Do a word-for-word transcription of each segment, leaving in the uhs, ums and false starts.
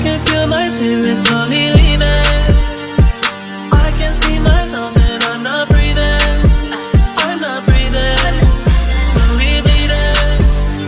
can feel my spirit slowly leaving. I can see myself and I'm not breathing. I'm not breathing. Slowly bleeding.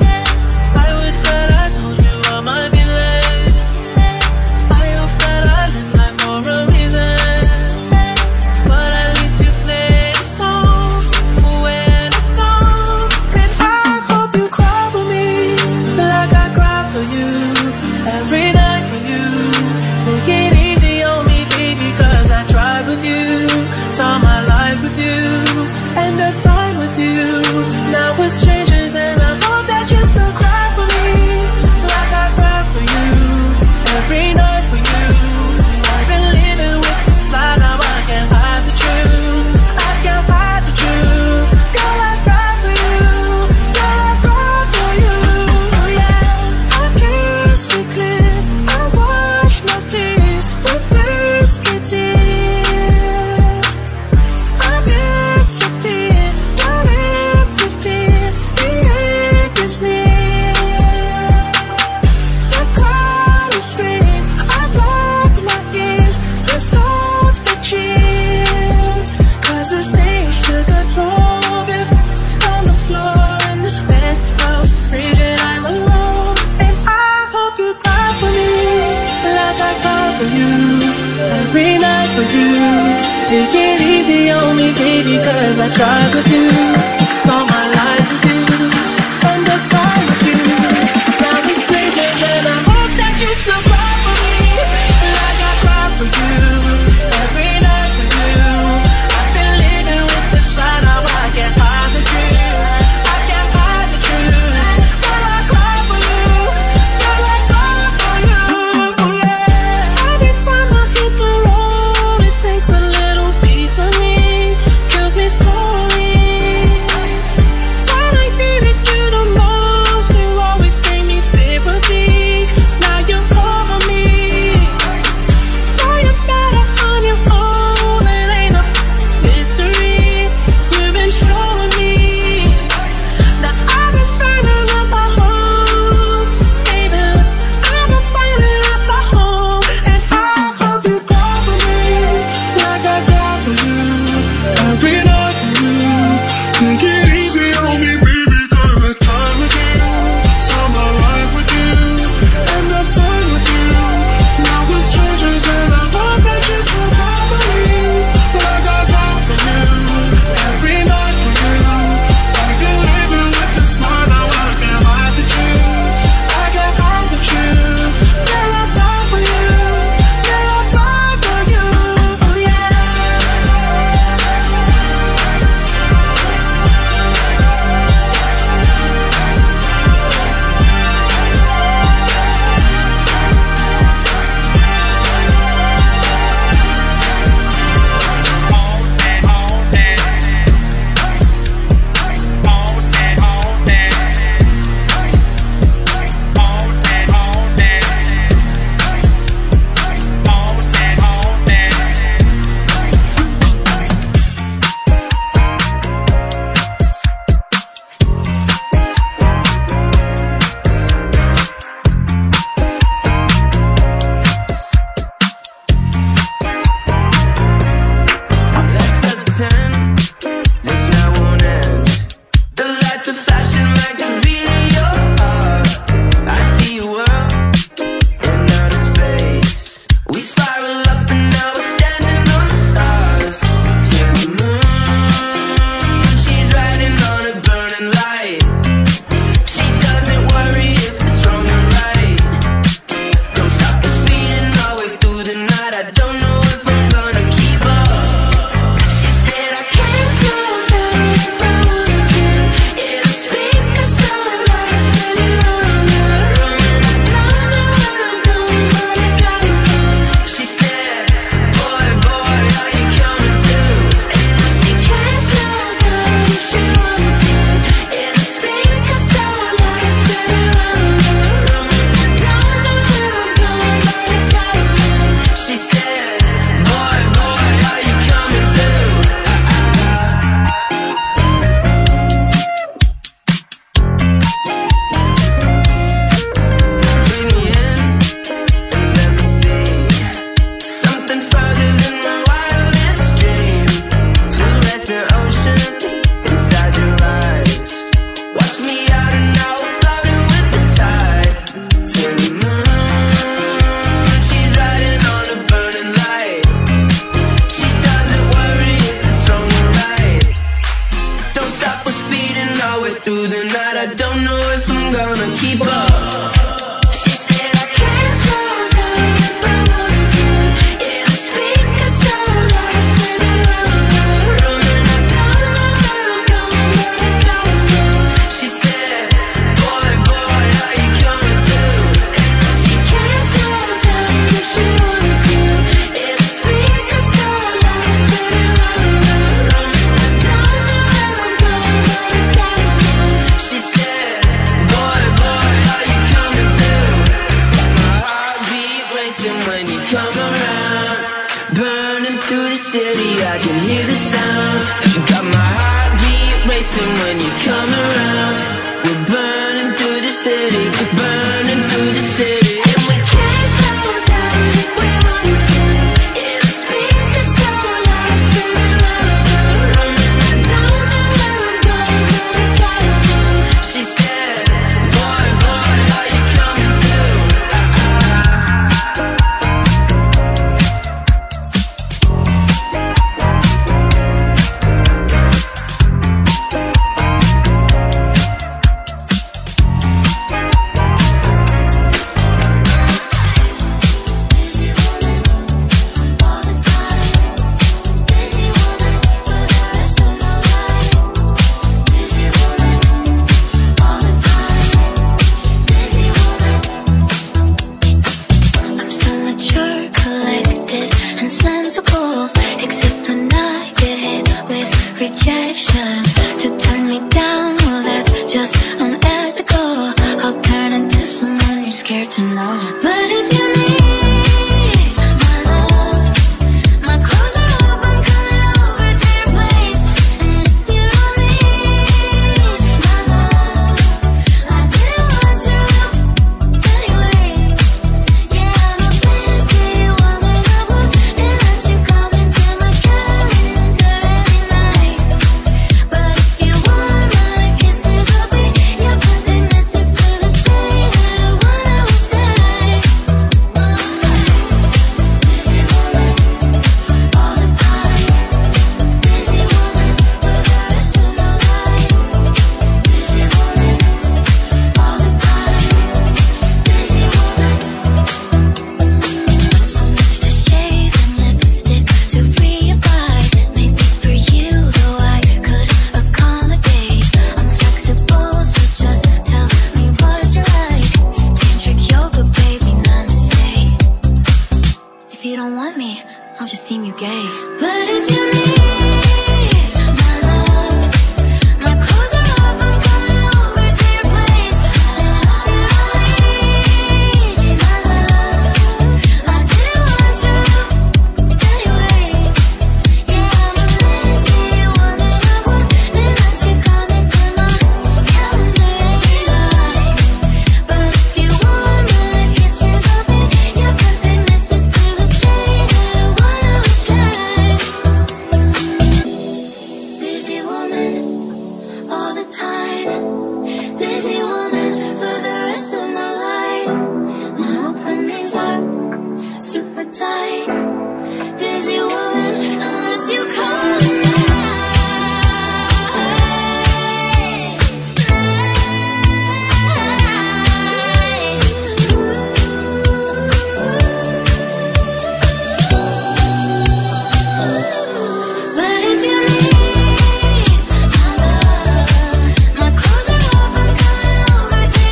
I wish that I told you all my feelings. I hope that I live life for a reason. But at least you played a song when I'm gone. And I hope you cry for me like I cry for you. Every night for you. Take it easy on me, baby, cause I tried with you. Saw my life with you. End of time with you. Now we're strangers and I hope that you still cry for me like I cry for you. Every night for you. I've been living with this lie, now I can't hide the truth. I can't hide the truth. Girl, I cry for you. Girl, I cry for you. Yeah, I kiss you clear. I wash my fears with whiskey tears. I disappear, not empty fear. The ink is near. The cloud is red. I block my ears to stop the cheers. Cause the stage took a toll. If on the floor in this penthouse, freezing, I'm alone. And I hope you cry for me like I cry for you. Every night for you. Take it easy on me, baby, cause I tried with you. Saw my life with you. End of time with you. Now we strangers and I hope that you still cry for me like I cry for you. Every night for you. I've been living with this lie, now I can't hide the truth. I can't hide the truth. Girl, I cry for you. Girl, I cry for you. Yeah. Every time I hit the road, it takes a little piece of me. Kills me slowly. When I missing when you come around. We're burning through the city, burning through the city. And we can't slow down if we want to. It'll speak us so loud, spinning round, round. And I don't know where I'm going, but I gotta move. She said, boy, boy, are you coming too?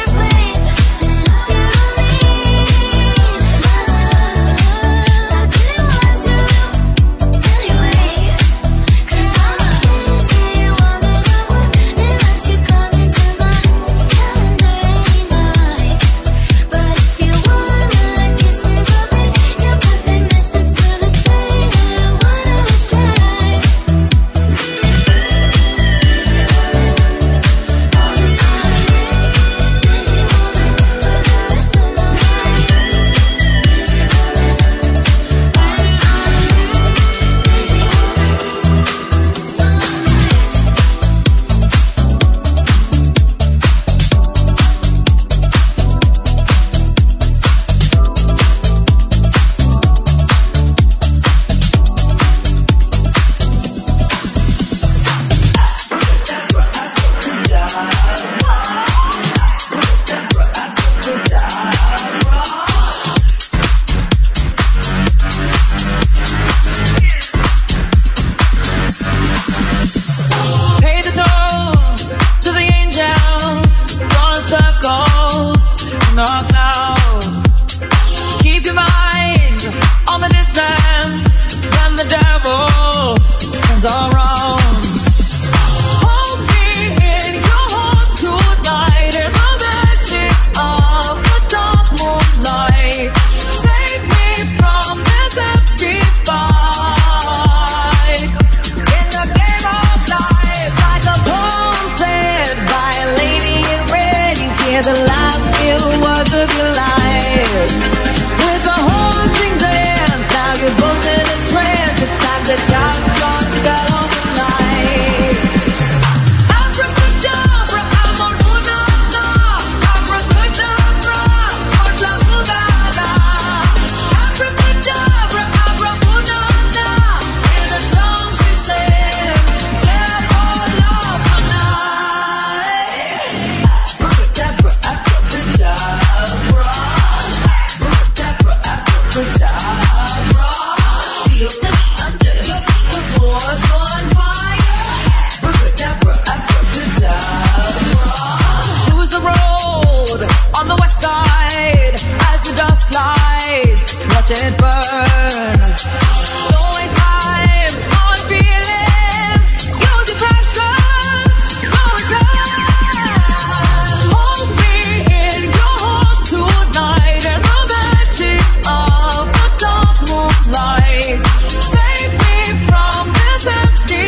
I watch it burn. Don't waste time on feeling. Use your passion for return. Hold me in your arms tonight and the magic of the dark moonlight. Save me from this empty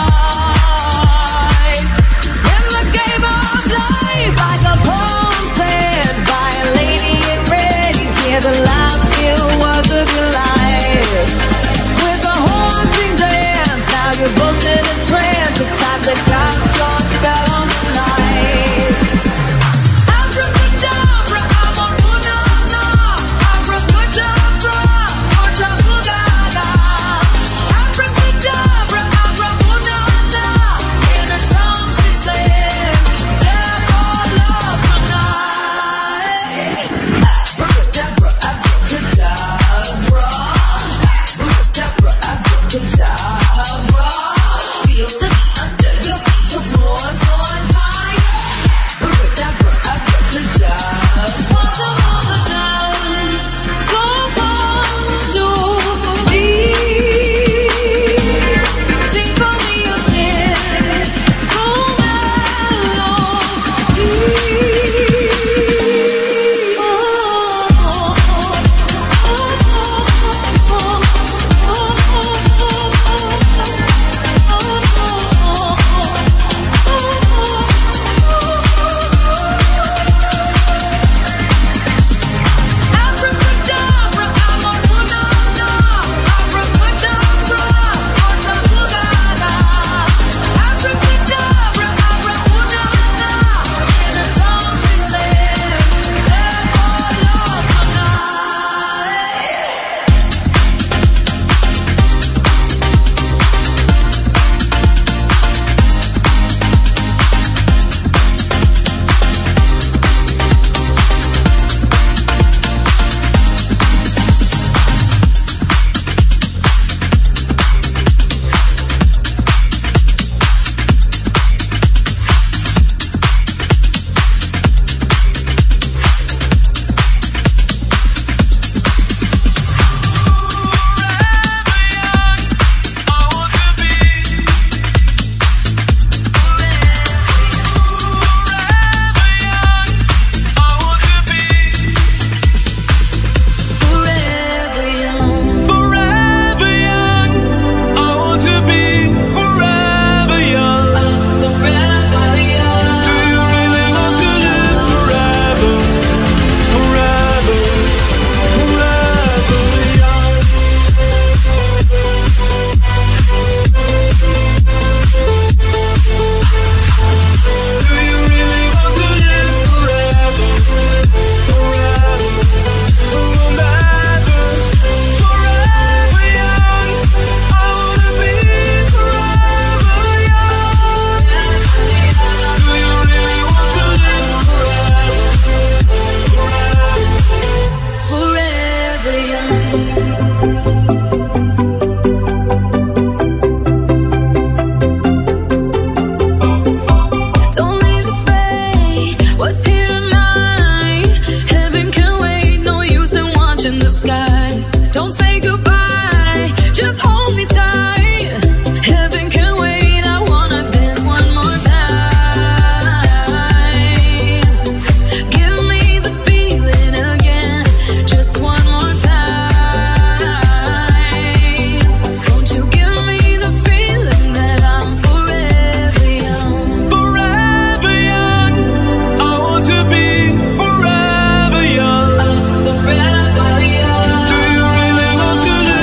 fight. In the game of life, like a poem said by a lady in red, you hear the last few words of your life. With a haunting dance, now you're booked in a trance. It's time to cast your spell on the night. Abracadabra, I'm a punana. Abracadabra, or tabugada. Abracadabra, abra punana. In her tongue she said, there's all love tonight. Abracadabra, abracadabra. Abracadabra, abracadabra. Feel the beat under your feet, your floor's on fire. Abracadabra, abracadabra. Once upon a dance, don't come to me. Symphony of sin, so melody. Abracadabra, I'm a punana. Abracadabra, or tabugada. Abracadabra, abra punana. In her tongue she said, there's all love tonight. Forever young. Forever young, I want to be forever young. Forever young. Do you really want to live forever? Forever, forever young. Do you really want to live forever? Forever, forever, forever young. I wanna be forever young. Do you really want to live forever? Forever young. Don't leave the fate. What's here tonight? Heaven can wait. No use in watching the sky. Don't say goodbye. Just hold me tight. Heaven can wait. I wanna dance one more time. Give me the feeling again. Just one more time. Won't you give me the feeling that I'm forever young? Forever young, I want to be forever young. Forever young. Do you really want to live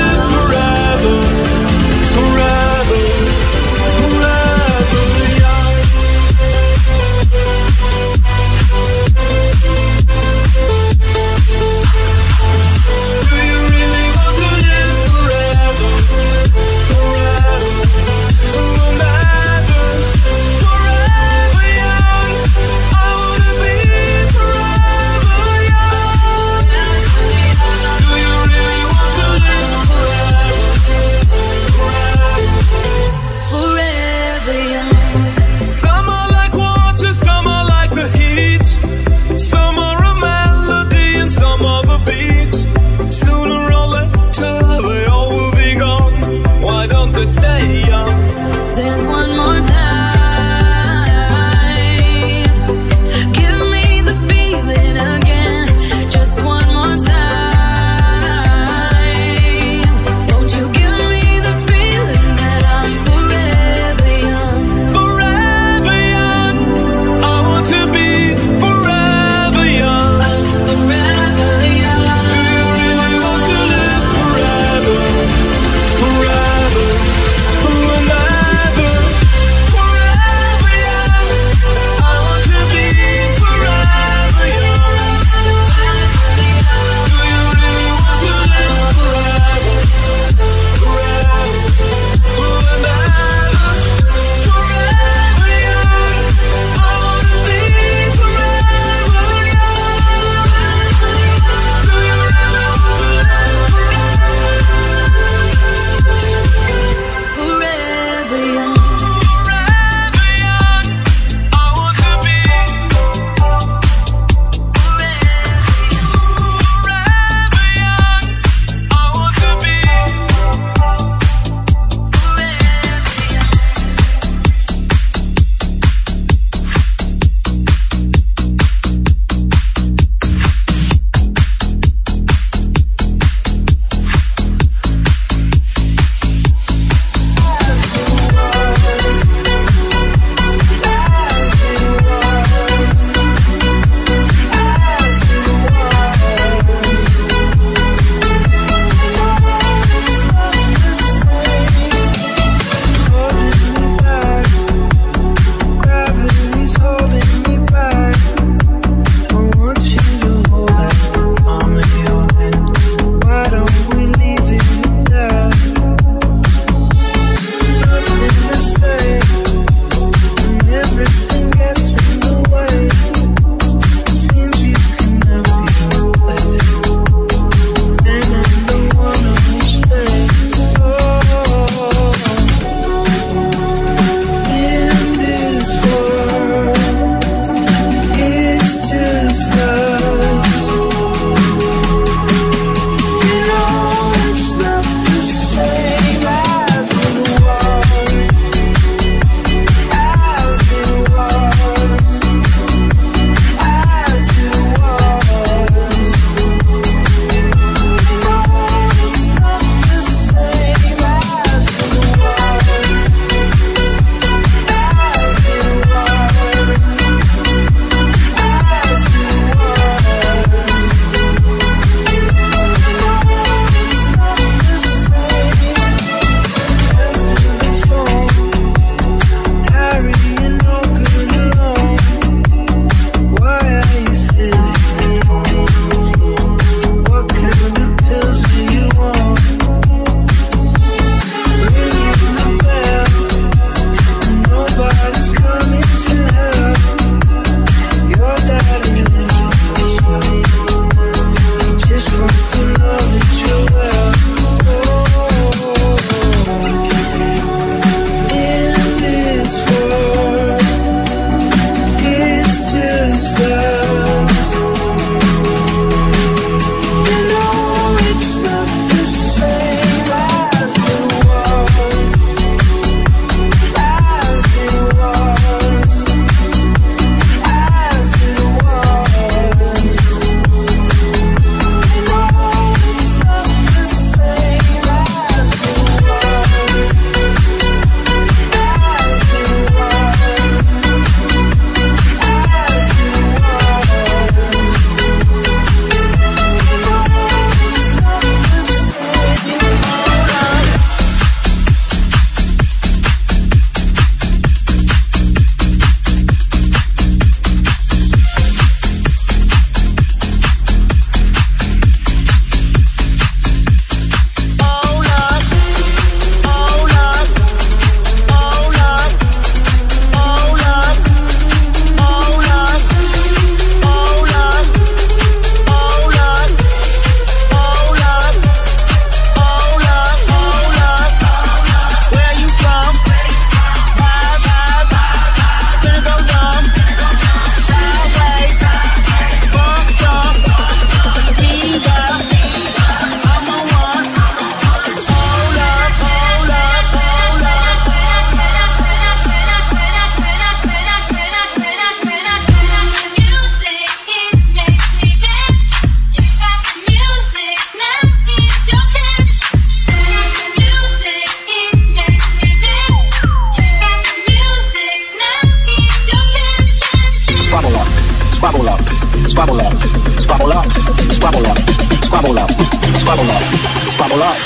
squabble up.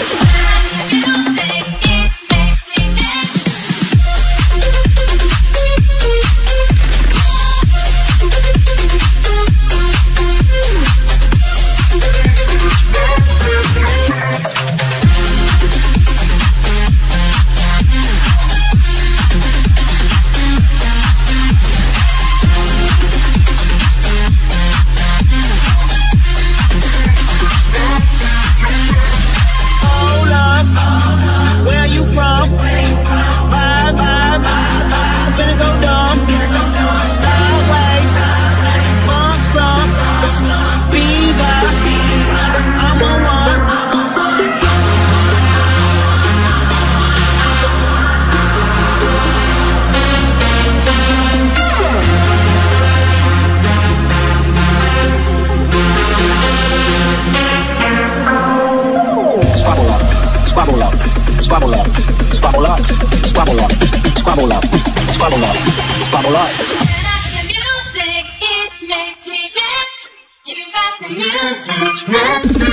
Squabble up, squabble up, squabble up, squabble up, squabble up, squabble up, squabble up. The music, it makes me dance. You got the music.